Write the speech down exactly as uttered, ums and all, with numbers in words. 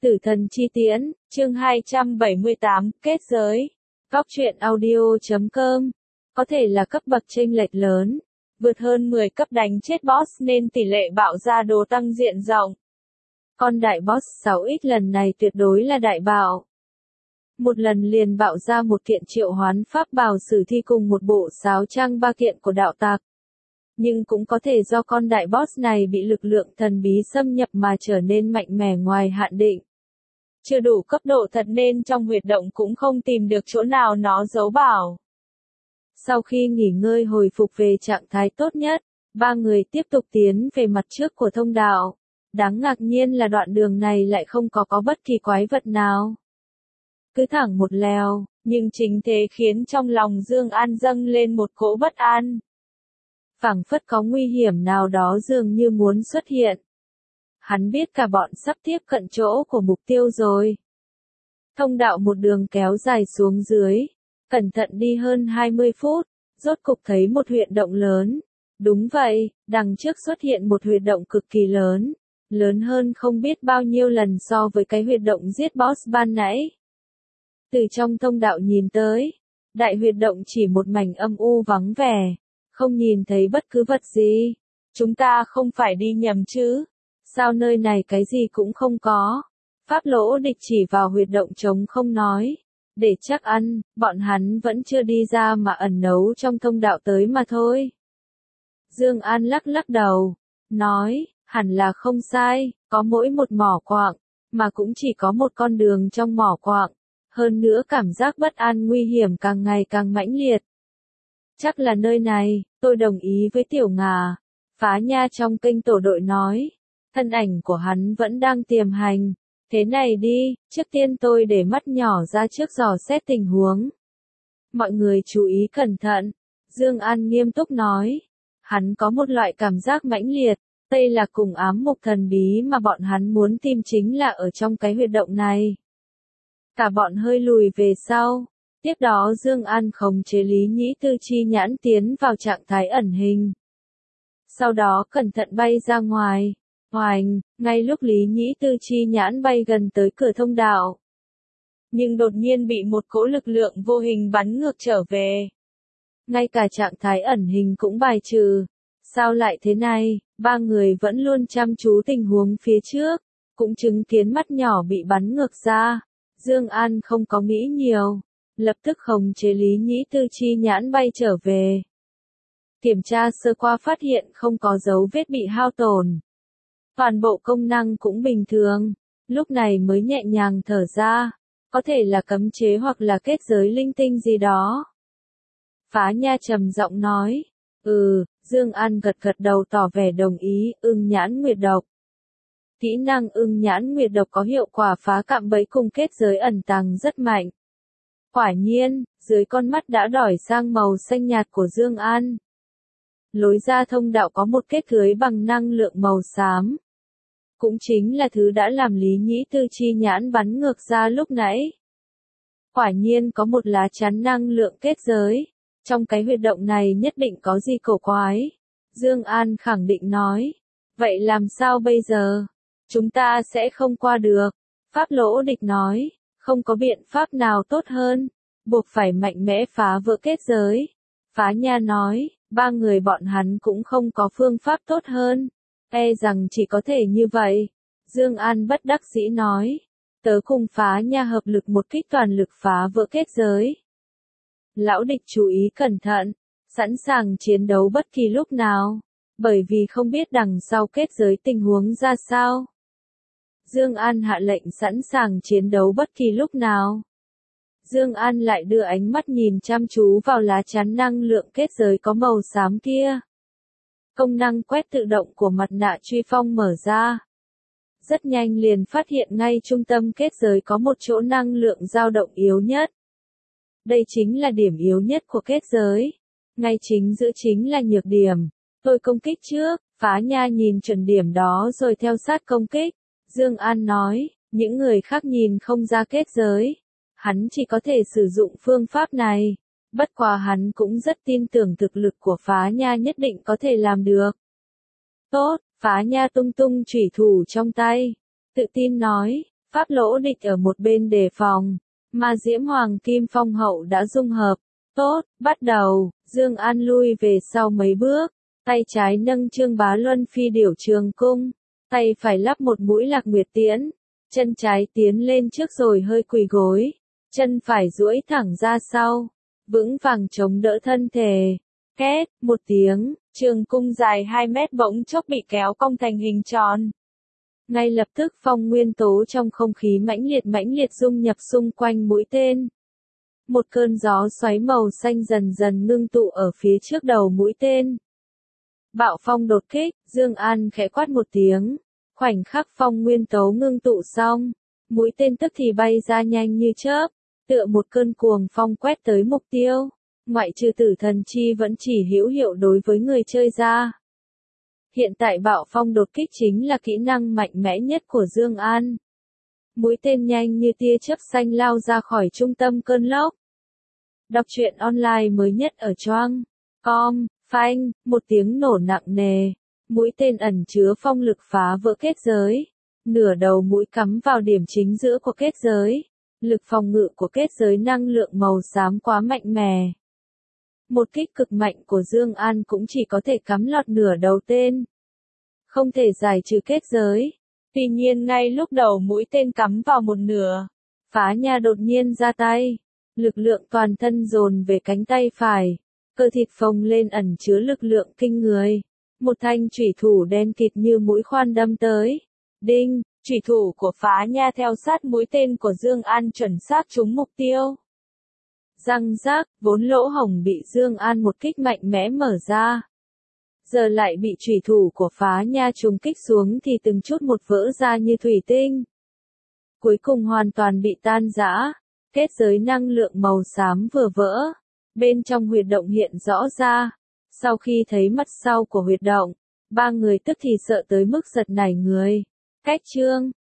Tử thần chi tiễn, chương hai trăm bảy mươi tám, kết giới. Góc truyện audio chấm com. Có thể là cấp bậc chênh lệch lớn, vượt hơn mười cấp đánh chết boss nên tỷ lệ bạo ra đồ tăng diện rộng. Con đại boss sáu x lần này tuyệt đối là đại bạo. Một lần liền bạo ra một kiện triệu hoán pháp bào sử thi cùng một bộ sáo trang ba kiện của đạo tặc. Nhưng cũng có thể do con đại boss này bị lực lượng thần bí xâm nhập mà trở nên mạnh mẽ ngoài hạn định. Chưa đủ cấp độ thật nên trong huyệt động cũng không tìm được chỗ nào nó giấu bảo. Sau khi nghỉ ngơi hồi phục về trạng thái tốt nhất, ba người tiếp tục tiến về mặt trước của thông đạo. Đáng ngạc nhiên là đoạn đường này lại không có có bất kỳ quái vật nào. Cứ thẳng một lèo, nhưng chính thế khiến trong lòng Dương An dâng lên một cỗ bất an. Phảng phất có nguy hiểm nào đó dường như muốn xuất hiện. Hắn biết cả bọn sắp tiếp cận chỗ của mục tiêu rồi. Thông đạo một đường kéo dài xuống dưới, cẩn thận đi hơn hai mươi phút, rốt cục thấy một huyệt động lớn. Đúng vậy, đằng trước xuất hiện một huyệt động cực kỳ lớn, lớn hơn không biết bao nhiêu lần so với cái huyệt động giết boss ban nãy. Từ trong thông đạo nhìn tới, đại huyệt động chỉ một mảnh âm u vắng vẻ, không nhìn thấy bất cứ vật gì. Chúng ta không phải đi nhầm chứ? Sao nơi này cái gì cũng không có? Pháp Lỗ Địch chỉ vào huyệt động trống không nói. Để chắc ăn, bọn hắn vẫn chưa đi ra mà ẩn nấu trong thông đạo tới mà thôi. Dương An lắc lắc đầu, nói, hẳn là không sai, có mỗi một mỏ quạng, mà cũng chỉ có một con đường trong mỏ quạng. Hơn nữa cảm giác bất an nguy hiểm càng ngày càng mãnh liệt. Chắc là nơi này, tôi đồng ý với Tiểu Ngà. Phá Nha trong kênh tổ đội nói. Thân ảnh của hắn vẫn đang tiềm hành. Thế này đi, trước tiên tôi để mắt nhỏ ra trước dò xét tình huống. Mọi người chú ý cẩn thận. Dương An nghiêm túc nói. Hắn có một loại cảm giác mãnh liệt. Đây là cùng ám mục thần bí mà bọn hắn muốn tìm chính là ở trong cái huyệt động này. Cả bọn hơi lùi về sau. Tiếp đó Dương An khống chế Lý Nhĩ Tư chi nhãn tiến vào trạng thái ẩn hình. Sau đó cẩn thận bay ra ngoài. Oành, ngay lúc Lý Nhĩ Tư chi nhãn bay gần tới cửa thông đạo. Nhưng đột nhiên bị một cỗ lực lượng vô hình bắn ngược trở về. Ngay cả trạng thái ẩn hình cũng bài trừ. Sao lại thế này? Ba người vẫn luôn chăm chú tình huống phía trước, cũng chứng kiến mắt nhỏ bị bắn ngược ra. Dương An không có nghĩ nhiều, lập tức khống chế Lý Nhĩ Tư chi nhãn bay trở về. Kiểm tra sơ qua phát hiện không có dấu vết bị hao tổn. Toàn bộ công năng cũng bình thường, lúc này mới nhẹ nhàng thở ra, có thể là cấm chế hoặc là kết giới linh tinh gì đó. Phá Nha trầm giọng nói, ừ, Dương An gật gật đầu tỏ vẻ đồng ý, ưng nhãn nguyệt độc. Kỹ năng ưng nhãn nguyệt độc có hiệu quả phá cạm bẫy cùng kết giới ẩn tàng rất mạnh. Quả nhiên, dưới con mắt đã đổi sang màu xanh nhạt của Dương An. Lối ra thông đạo có một kết giới bằng năng lượng màu xám. Cũng chính là thứ đã làm Lý Nhĩ Tư chi nhãn bắn ngược ra lúc nãy. Quả nhiên có một lá chắn năng lượng kết giới. Trong cái huyệt động này nhất định có gì cổ quái. Dương An khẳng định nói. Vậy làm sao bây giờ? Chúng ta sẽ không qua được. Pháp Lỗ Địch nói. Không có biện pháp nào tốt hơn. Buộc phải mạnh mẽ phá vỡ kết giới. Phá Nha nói. Ba người bọn hắn cũng không có phương pháp tốt hơn. E rằng chỉ có thể như vậy. Dương An bất đắc dĩ nói. Tớ cùng Phá Nha hợp lực một kích toàn lực phá vỡ kết giới. Lão Địch chú ý cẩn thận. Sẵn sàng chiến đấu bất kỳ lúc nào. Bởi vì không biết đằng sau kết giới tình huống ra sao. Dương An hạ lệnh sẵn sàng chiến đấu bất kỳ lúc nào. Dương An lại đưa ánh mắt nhìn chăm chú vào lá chắn năng lượng kết giới có màu xám kia. Công năng quét tự động của mặt nạ truy phong mở ra. Rất nhanh liền phát hiện ngay trung tâm kết giới có một chỗ năng lượng dao động yếu nhất. Đây chính là điểm yếu nhất của kết giới. Ngay chính giữa chính là nhược điểm. Tôi công kích trước, Phá Nha nhìn chuẩn điểm đó rồi theo sát công kích. Dương An nói, những người khác nhìn không ra kết giới. Hắn chỉ có thể sử dụng phương pháp này. Bất quá hắn cũng rất tin tưởng thực lực của Phá Nha nhất định có thể làm được. Tốt, Phá Nha tung tung chủy thủ trong tay. Tự tin nói, Pháp Lỗ Địch ở một bên đề phòng, mà Diễm Hoàng Kim Phong Hậu đã dung hợp. Tốt, bắt đầu, Dương An lui về sau mấy bước, tay trái nâng Trương Bá Luân phi điểu trường cung, tay phải lắp một mũi Lạc Nguyệt tiễn, chân trái tiến lên trước rồi hơi quỳ gối, chân phải duỗi thẳng ra sau, vững vàng chống đỡ thân thể. Két, một tiếng, trường cung dài hai mét bỗng chốc bị kéo cong thành hình tròn. Ngay lập tức phong nguyên tố trong không khí mãnh liệt mãnh liệt dung nhập xung quanh mũi tên. Một cơn gió xoáy màu xanh dần dần ngưng tụ ở phía trước đầu mũi tên. Bạo phong đột kích, Dương An khẽ quát một tiếng, khoảnh khắc phong nguyên tố ngưng tụ xong, mũi tên tức thì bay ra nhanh như chớp, tựa một cơn cuồng phong quét tới mục tiêu, ngoại trừ tử thần chi vẫn chỉ hữu hiệu đối với người chơi ra. Hiện tại bạo phong đột kích chính là kỹ năng mạnh mẽ nhất của Dương An. Mũi tên nhanh như tia chớp xanh lao ra khỏi trung tâm cơn lốc. Đọc truyện online mới nhất ở choang chấm com, phanh, một tiếng nổ nặng nề, mũi tên ẩn chứa phong lực phá vỡ kết giới. Nửa đầu mũi cắm vào điểm chính giữa của kết giới. Lực phòng ngự của kết giới năng lượng màu xám quá mạnh mẽ. Một kích cực mạnh của Dương An cũng chỉ có thể cắm lọt nửa đầu tên. Không thể giải trừ kết giới. Tuy nhiên ngay lúc đầu mũi tên cắm vào một nửa, Phá Nha đột nhiên ra tay. Lực lượng toàn thân dồn về cánh tay phải. Cơ thịt phồng lên ẩn chứa lực lượng kinh người. Một thanh chủy thủ đen kịt như mũi khoan đâm tới. Đinh, chủy thủ của Phá Nha theo sát mũi tên của Dương An chuẩn xác trúng mục tiêu. Răng rác, vốn lỗ hổng bị Dương An một kích mạnh mẽ mở ra. Giờ lại bị chủy thủ của Phá Nha trúng kích xuống thì từng chút một vỡ ra như thủy tinh. Cuối cùng hoàn toàn bị tan rã, kết giới năng lượng màu xám vừa vỡ. Bên trong huyệt động hiện rõ ra. Sau khi thấy mặt sau của huyệt động, ba người tức thì sợ tới mức giật nảy người. Cách chương